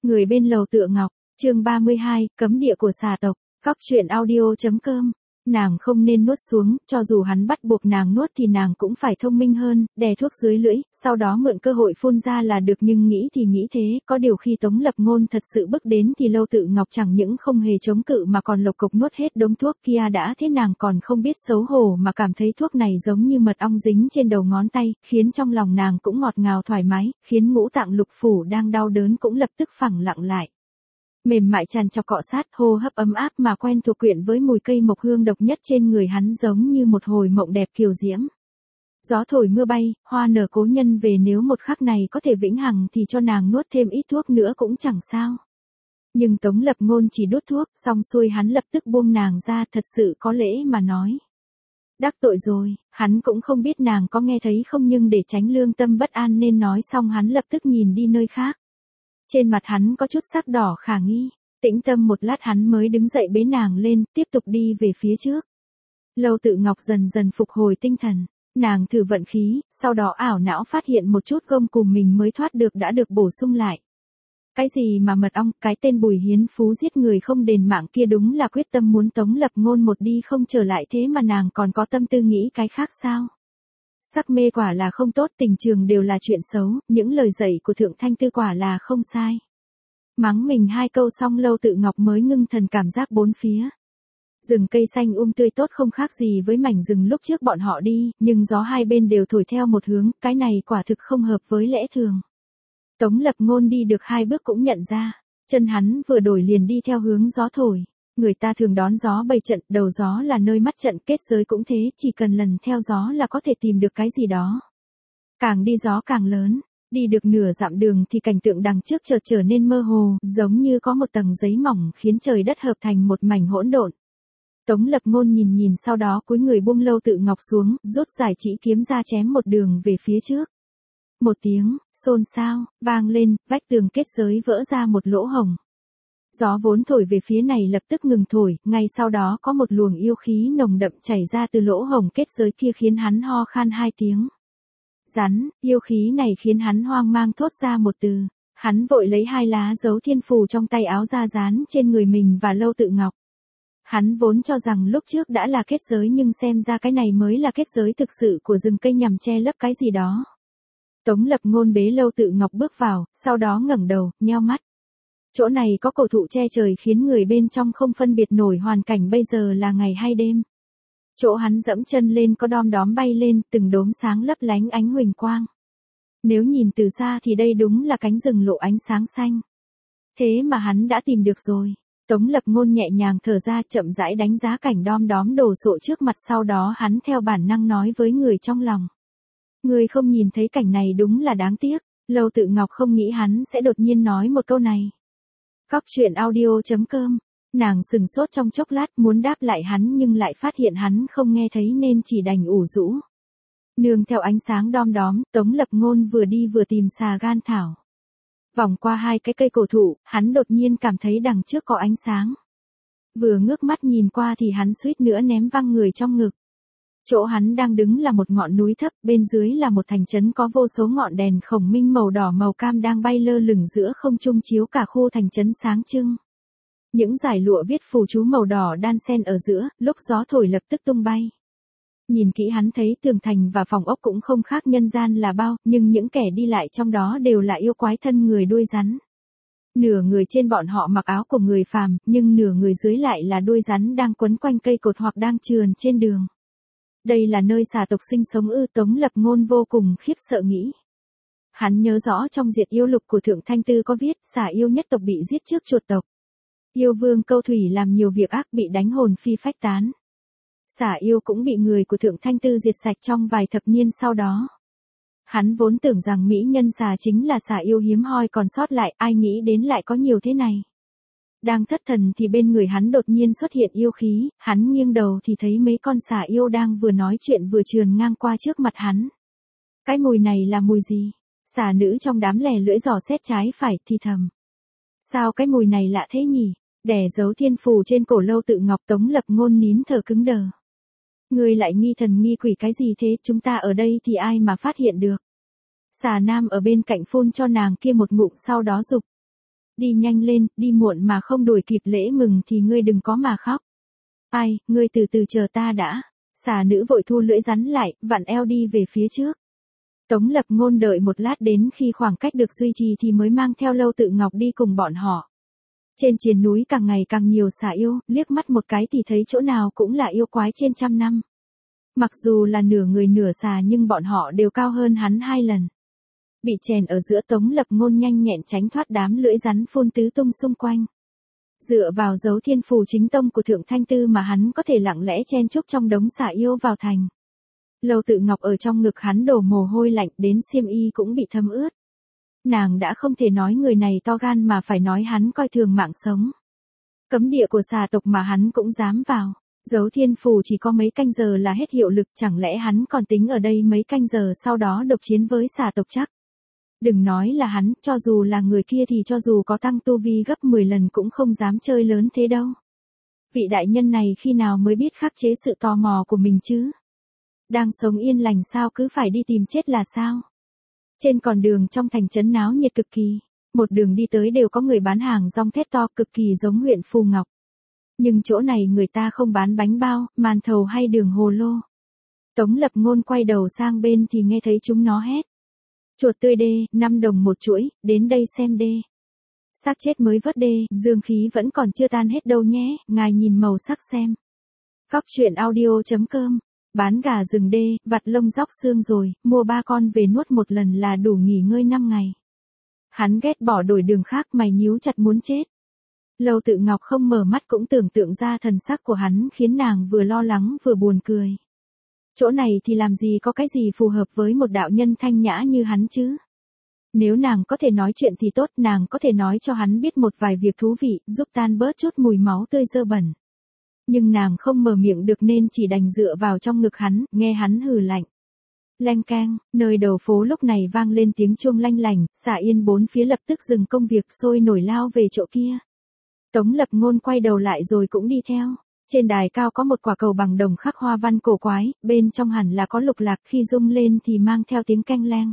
Người bên lầu tựa ngọc, chương 32, cấm địa của xà tộc, Cóc truyện audio.com. Nàng không nên nuốt xuống, cho dù hắn bắt buộc nàng nuốt thì nàng cũng phải thông minh hơn, đè thuốc dưới lưỡi, sau đó mượn cơ hội phun ra là được, nhưng nghĩ thì nghĩ thế, có điều khi Tống Lập Ngôn thật sự bước đến thì Lâu Tự Ngọc chẳng những không hề chống cự mà còn lộc cộc nuốt hết đống thuốc kia, đã thế nàng còn không biết xấu hổ mà cảm thấy thuốc này giống như mật ong dính trên đầu ngón tay, khiến trong lòng nàng cũng ngọt ngào thoải mái, khiến ngũ tạng lục phủ đang đau đớn cũng lập tức phẳng lặng lại. Mềm mại tràn trọc cọ sát, hô hấp ấm áp mà quen thuộc quyện với mùi cây mộc hương độc nhất trên người hắn, giống như một hồi mộng đẹp kiều diễm. Gió thổi mưa bay, hoa nở cố nhân về, nếu một khắc này có thể vĩnh hằng thì cho nàng nuốt thêm ít thuốc nữa cũng chẳng sao. Nhưng Tống Lập Ngôn chỉ đút thuốc, xong xuôi hắn lập tức buông nàng ra, thật sự có lễ mà nói. Đắc tội rồi, hắn cũng không biết nàng có nghe thấy không, nhưng để tránh lương tâm bất an nên nói xong hắn lập tức nhìn đi nơi khác. Trên mặt hắn có chút sắc đỏ khả nghi, tĩnh tâm một lát hắn mới đứng dậy bế nàng lên, tiếp tục đi về phía trước. Lâu Tự Ngọc dần dần phục hồi tinh thần, nàng thử vận khí, sau đó ảo não phát hiện một chút gông cùm mình mới thoát được đã được bổ sung lại. Cái gì mà mật ong, cái tên Bùi Hiến Phú giết người không đền mạng kia đúng là quyết tâm muốn Tống Lập Ngôn một đi không trở lại, thế mà nàng còn có tâm tư nghĩ cái khác sao? Sắc mê quả là không tốt, tình trường đều là chuyện xấu, những lời dạy của Thượng Thanh Tư quả là không sai. Mắng mình hai câu xong Lâu Tự Ngọc mới ngưng thần cảm giác bốn phía. Rừng cây xanh tươi tốt không khác gì với mảnh rừng lúc trước bọn họ đi, nhưng gió hai bên đều thổi theo một hướng, cái này quả thực không hợp với lẽ thường. Tống Lập Ngôn đi được hai bước cũng nhận ra, chân hắn vừa đổi liền đi theo hướng gió thổi. Người ta thường đón gió bày trận, đầu gió là nơi mắt trận, kết giới cũng thế, chỉ cần lần theo gió là có thể tìm được cái gì đó. Càng đi gió càng lớn, đi được nửa dặm đường thì cảnh tượng đằng trước chợt trở nên mơ hồ, giống như có một tầng giấy mỏng khiến trời đất hợp thành một mảnh hỗn độn. Tống Lập Ngôn nhìn sau đó cúi người buông Lâu Tự Ngọc xuống, rút giải chỉ kiếm ra chém một đường về phía trước. Một tiếng xôn xao vang lên, vách tường kết giới vỡ ra một lỗ hổng. Gió vốn thổi về phía này lập tức ngừng thổi, ngay sau đó có một luồng yêu khí nồng đậm chảy ra từ lỗ hổng kết giới kia khiến hắn ho khan hai tiếng. Rắn, yêu khí này khiến hắn hoang mang thốt ra một từ. Hắn vội lấy hai lá dấu thiên phù trong tay áo ra dán trên người mình và Lâu Tự Ngọc. Hắn vốn cho rằng lúc trước đã là kết giới, nhưng xem ra cái này mới là kết giới thực sự của rừng cây nhằm che lấp cái gì đó. Tống Lập Ngôn bế Lâu Tự Ngọc bước vào, sau đó ngẩng đầu, nheo mắt. Chỗ này có cổ thụ che trời khiến người bên trong không phân biệt nổi hoàn cảnh bây giờ là ngày hay đêm. Chỗ hắn dẫm chân lên có đom đóm bay lên, từng đốm sáng lấp lánh ánh huỳnh quang. Nếu nhìn từ xa thì đây đúng là cánh rừng lộ ánh sáng xanh. Thế mà hắn đã tìm được rồi. Tống Lập Ngôn nhẹ nhàng thở ra, chậm rãi đánh giá cảnh đom đóm đồ sộ trước mặt, sau đó hắn theo bản năng nói với người trong lòng. Người không nhìn thấy cảnh này đúng là đáng tiếc. Lâu Tự Ngọc không nghĩ hắn sẽ đột nhiên nói một câu này. Cóc truyện audio.com. Nàng sừng sốt trong chốc lát muốn đáp lại hắn nhưng lại phát hiện hắn không nghe thấy nên chỉ đành ủ rũ. Nương theo ánh sáng đom đóm, Tống Lập Ngôn vừa đi vừa tìm xà gan thảo. Vòng qua hai cái cây cổ thụ, hắn đột nhiên cảm thấy đằng trước có ánh sáng. Vừa ngước mắt nhìn qua thì hắn suýt nữa ném văng người trong ngực. Chỗ hắn đang đứng là một ngọn núi thấp, bên dưới là một thành trấn có vô số ngọn đèn khổng minh màu đỏ màu cam đang bay lơ lửng giữa không trung, chiếu cả khu thành trấn sáng trưng. Những dải lụa viết phù chú màu đỏ đan xen ở giữa, lúc gió thổi lập tức tung bay. Nhìn kỹ hắn thấy tường thành và phòng ốc cũng không khác nhân gian là bao, nhưng những kẻ đi lại trong đó đều là yêu quái thân người đuôi rắn. Nửa người trên bọn họ mặc áo của người phàm, nhưng nửa người dưới lại là đuôi rắn đang quấn quanh cây cột hoặc đang trườn trên đường. Đây là nơi xà tộc sinh sống ư? Tống Lập Ngôn vô cùng khiếp sợ nghĩ. Hắn nhớ rõ trong Diệt Yêu Lục của Thượng Thanh Tư có viết xà yêu nhất tộc bị giết trước chuột tộc. Yêu vương Câu Thủy làm nhiều việc ác bị đánh hồn phi phách tán. Xà yêu cũng bị người của Thượng Thanh Tư diệt sạch trong vài thập niên sau đó. Hắn vốn tưởng rằng mỹ nhân xà chính là xà yêu hiếm hoi còn sót lại, ai nghĩ đến lại có nhiều thế này. Đang thất thần thì bên người hắn đột nhiên xuất hiện yêu khí, hắn nghiêng đầu thì thấy mấy con xà yêu đang vừa nói chuyện vừa trườn ngang qua trước mặt hắn. Cái mùi này là mùi gì? Xà nữ trong đám lè lưỡi dò xét trái phải thì thầm. Sao cái mùi này lạ thế nhỉ? Đè dấu thiên phù trên cổ Lâu Tự Ngọc, Tống Lập Ngôn nín thở cứng đờ. Người lại nghi thần nghi quỷ cái gì thế, chúng ta ở đây thì ai mà phát hiện được? Xà nam ở bên cạnh phun cho nàng kia một ngụm sau đó dục. Đi nhanh lên, đi muộn mà không đuổi kịp lễ mừng thì ngươi đừng có mà khóc. Ai, ngươi từ từ chờ ta đã. Xà nữ vội thu lưỡi rắn lại, vặn eo đi về phía trước. Tống Lập Ngôn đợi một lát đến khi khoảng cách được duy trì thì mới mang theo Lâu Tự Ngọc đi cùng bọn họ. Trên triền núi càng ngày càng nhiều xà yêu, liếc mắt một cái thì thấy chỗ nào cũng là yêu quái trên trăm năm. Mặc dù là nửa người nửa xà nhưng bọn họ đều cao hơn hắn 2 lần. Bị chèn ở giữa, Tống Lập Ngôn nhanh nhẹn tránh thoát đám lưỡi rắn phun tứ tung xung quanh. Dựa vào dấu thiên phù chính tông của Thượng Thanh Tư mà hắn có thể lặng lẽ chen chúc trong đống xà yêu vào thành. Lâu Tự Ngọc ở trong ngực hắn đổ mồ hôi lạnh, đến xiêm y cũng bị thấm ướt. Nàng đã không thể nói người này to gan mà phải nói hắn coi thường mạng sống. Cấm địa của xà tộc mà hắn cũng dám vào. Dấu thiên phù chỉ có mấy canh giờ là hết hiệu lực, chẳng lẽ hắn còn tính ở đây mấy canh giờ sau đó độc chiến với xà tộc chắc. Đừng nói là hắn, cho dù là người kia thì cho dù có tăng tu vi gấp 10 lần cũng không dám chơi lớn thế đâu. Vị đại nhân này khi nào mới biết khắc chế sự tò mò của mình chứ? Đang sống yên lành sao cứ phải đi tìm chết là sao? Trên con đường trong thành trấn náo nhiệt cực kỳ, một đường đi tới đều có người bán hàng rong thét to cực kỳ giống huyện Phù Ngọc. Nhưng chỗ này người ta không bán bánh bao, màn thầu hay đường hồ lô. Tống Lập Ngôn quay đầu sang bên thì nghe thấy chúng nó hét. Chuột tươi đê, 5 đồng một chuỗi, đến đây xem đê. Xác chết mới vớt đê, dương khí vẫn còn chưa tan hết đâu nhé, ngài nhìn màu sắc xem. Cóc truyện audio.com. Bán gà rừng đê, vặt lông róc xương rồi, mua 3 con về nuốt một lần là đủ nghỉ ngơi 5 ngày. Hắn ghét bỏ đổi đường khác, mày nhíu chặt muốn chết. Lâu Tự Ngọc không mở mắt cũng tưởng tượng ra thần sắc của hắn khiến nàng vừa lo lắng vừa buồn cười. Chỗ này thì làm gì có cái gì phù hợp với một đạo nhân thanh nhã như hắn chứ? Nếu nàng có thể nói chuyện thì tốt, nàng có thể nói cho hắn biết một vài việc thú vị, giúp tan bớt chút mùi máu tươi dơ bẩn. Nhưng nàng không mở miệng được nên chỉ đành dựa vào trong ngực hắn, nghe hắn hừ lạnh. Leng keng, nơi đầu phố lúc này vang lên tiếng chuông lanh lành, xà yên bốn phía lập tức dừng công việc sôi nổi lao về chỗ kia. Tống Lập Ngôn quay đầu lại rồi cũng đi theo. Trên đài cao có một quả cầu bằng đồng khắc hoa văn cổ quái, bên trong hẳn là có lục lạc, khi rung lên thì mang theo tiếng keng leng.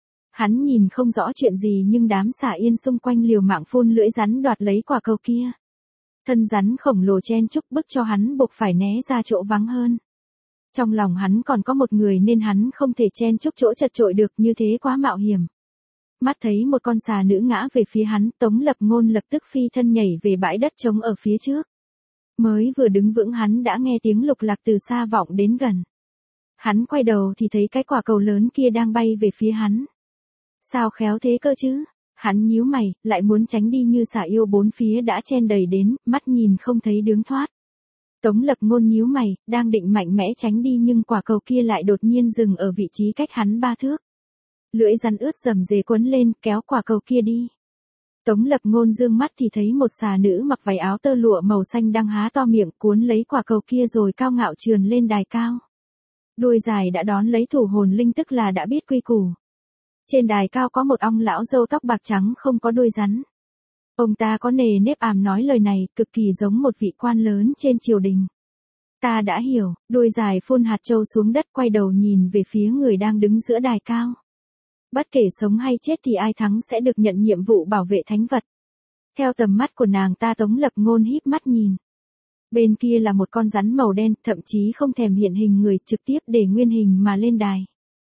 Hắn nhìn không rõ chuyện gì nhưng đám xà yên xung quanh liều mạng phun lưỡi rắn đoạt lấy quả cầu kia. Thân rắn khổng lồ chen chúc bức cho hắn buộc phải né ra chỗ vắng hơn. Trong lòng hắn còn có một người nên hắn không thể chen chúc chỗ chật chội được, như thế quá mạo hiểm. Mắt thấy một con xà nữ ngã về phía hắn, Tống Lập Ngôn lập tức phi thân nhảy về bãi đất trống ở phía trước. Mới vừa đứng vững hắn đã nghe tiếng lục lạc từ xa vọng đến gần. Hắn quay đầu thì thấy cái quả cầu lớn kia đang bay về phía hắn. Sao khéo thế cơ chứ? Hắn nhíu mày, lại muốn tránh đi như xà yêu bốn phía đã chen đầy đến, mắt nhìn không thấy đường thoát. Tống Lập Ngôn nhíu mày, đang định mạnh mẽ tránh đi nhưng quả cầu kia lại đột nhiên dừng ở vị trí cách hắn 3 thước. Lưỡi rắn ướt rầm rề quấn lên, kéo quả cầu kia đi. Tống Lập Ngôn dương mắt thì thấy một xà nữ mặc váy áo tơ lụa màu xanh đang há to miệng cuốn lấy quả cầu kia rồi cao ngạo trườn lên đài cao. Đuôi dài đã đón lấy thủ hồn linh, tức là đã biết quy củ. Trên đài cao có một ông lão râu tóc bạc trắng không có đuôi rắn. Ông ta có nề nếp àm nói lời này cực kỳ giống một vị quan lớn trên triều đình. Ta đã hiểu, đuôi dài phun hạt châu xuống đất quay đầu nhìn về phía người đang đứng giữa đài cao. Bất kể sống hay chết thì ai thắng sẽ được nhận nhiệm vụ bảo vệ thánh vật. Theo tầm mắt của nàng ta, Tống Lập Ngôn híp mắt nhìn. Bên kia là một con rắn màu đen, thậm chí không thèm hiện hình người, trực tiếp để nguyên hình mà lên đài.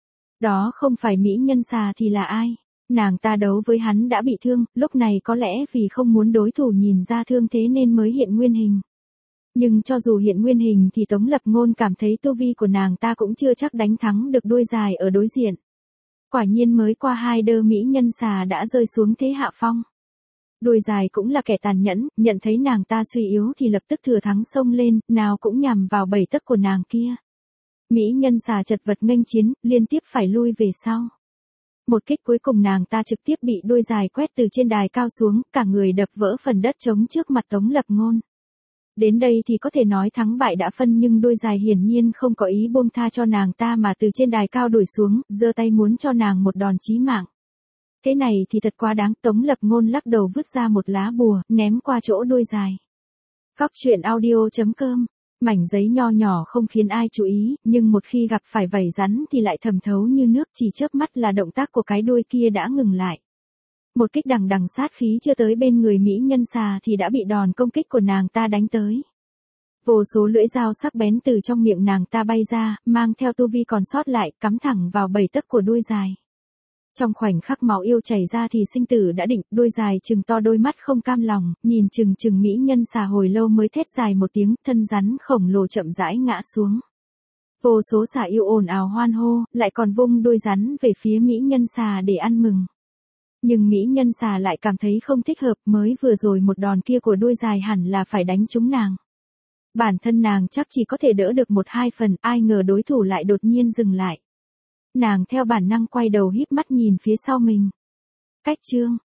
Đó không phải mỹ nhân xà thì là ai? Nàng ta đấu với hắn đã bị thương, lúc này có lẽ vì không muốn đối thủ nhìn ra thương thế nên mới hiện nguyên hình. Nhưng cho dù hiện nguyên hình thì Tống Lập Ngôn cảm thấy tu vi của nàng ta cũng chưa chắc đánh thắng được đuôi dài ở đối diện. Quả nhiên mới qua 2 đơ mỹ nhân xà đã rơi xuống thế hạ phong. Đuôi dài cũng là kẻ tàn nhẫn, nhận thấy nàng ta suy yếu thì lập tức thừa thắng xông lên, nào cũng nhằm vào 7 tấc của nàng kia. Mỹ nhân xà chật vật nghênh chiến, liên tiếp phải lui về sau. Một kích cuối cùng nàng ta trực tiếp bị đuôi dài quét từ trên đài cao xuống, cả người đập vỡ phần đất trống trước mặt Tống Lập Ngôn. Đến đây thì có thể nói thắng bại đã phân, nhưng đuôi dài hiển nhiên không có ý buông tha cho nàng ta mà từ trên đài cao đuổi xuống, giơ tay muốn cho nàng một đòn chí mạng. Thế này thì thật quá đáng, Tống Lập Ngôn lắc đầu vứt ra một lá bùa, ném qua chỗ đuôi dài. Cóc truyện audio.com. Mảnh giấy nho nhỏ không khiến ai chú ý, nhưng một khi gặp phải vảy rắn thì lại thẩm thấu như nước, chỉ chớp mắt là động tác của cái đuôi kia đã ngừng lại. Một kích đằng đằng sát khí chưa tới bên người mỹ nhân xà thì đã bị đòn công kích của nàng ta đánh tới. Vô số lưỡi dao sắc bén từ trong miệng nàng ta bay ra, mang theo tu vi còn sót lại, cắm thẳng vào 7 tấc của đuôi dài. Trong khoảnh khắc máu yêu chảy ra thì sinh tử đã định, đuôi dài trừng to đôi mắt không cam lòng, nhìn chừng mỹ nhân xà hồi lâu mới thét dài một tiếng, thân rắn khổng lồ chậm rãi ngã xuống. Vô số xà yêu ồn ào hoan hô, lại còn vung đuôi rắn về phía mỹ nhân xà để ăn mừng. Nhưng mỹ nhân xà lại cảm thấy không thích hợp, mới vừa rồi một đòn kia của đuôi dài hẳn là phải đánh trúng nàng. Bản thân nàng chắc chỉ có thể đỡ được 1-2 phần, ai ngờ đối thủ lại đột nhiên dừng lại. Nàng theo bản năng quay đầu híp mắt nhìn phía sau mình. Cách chương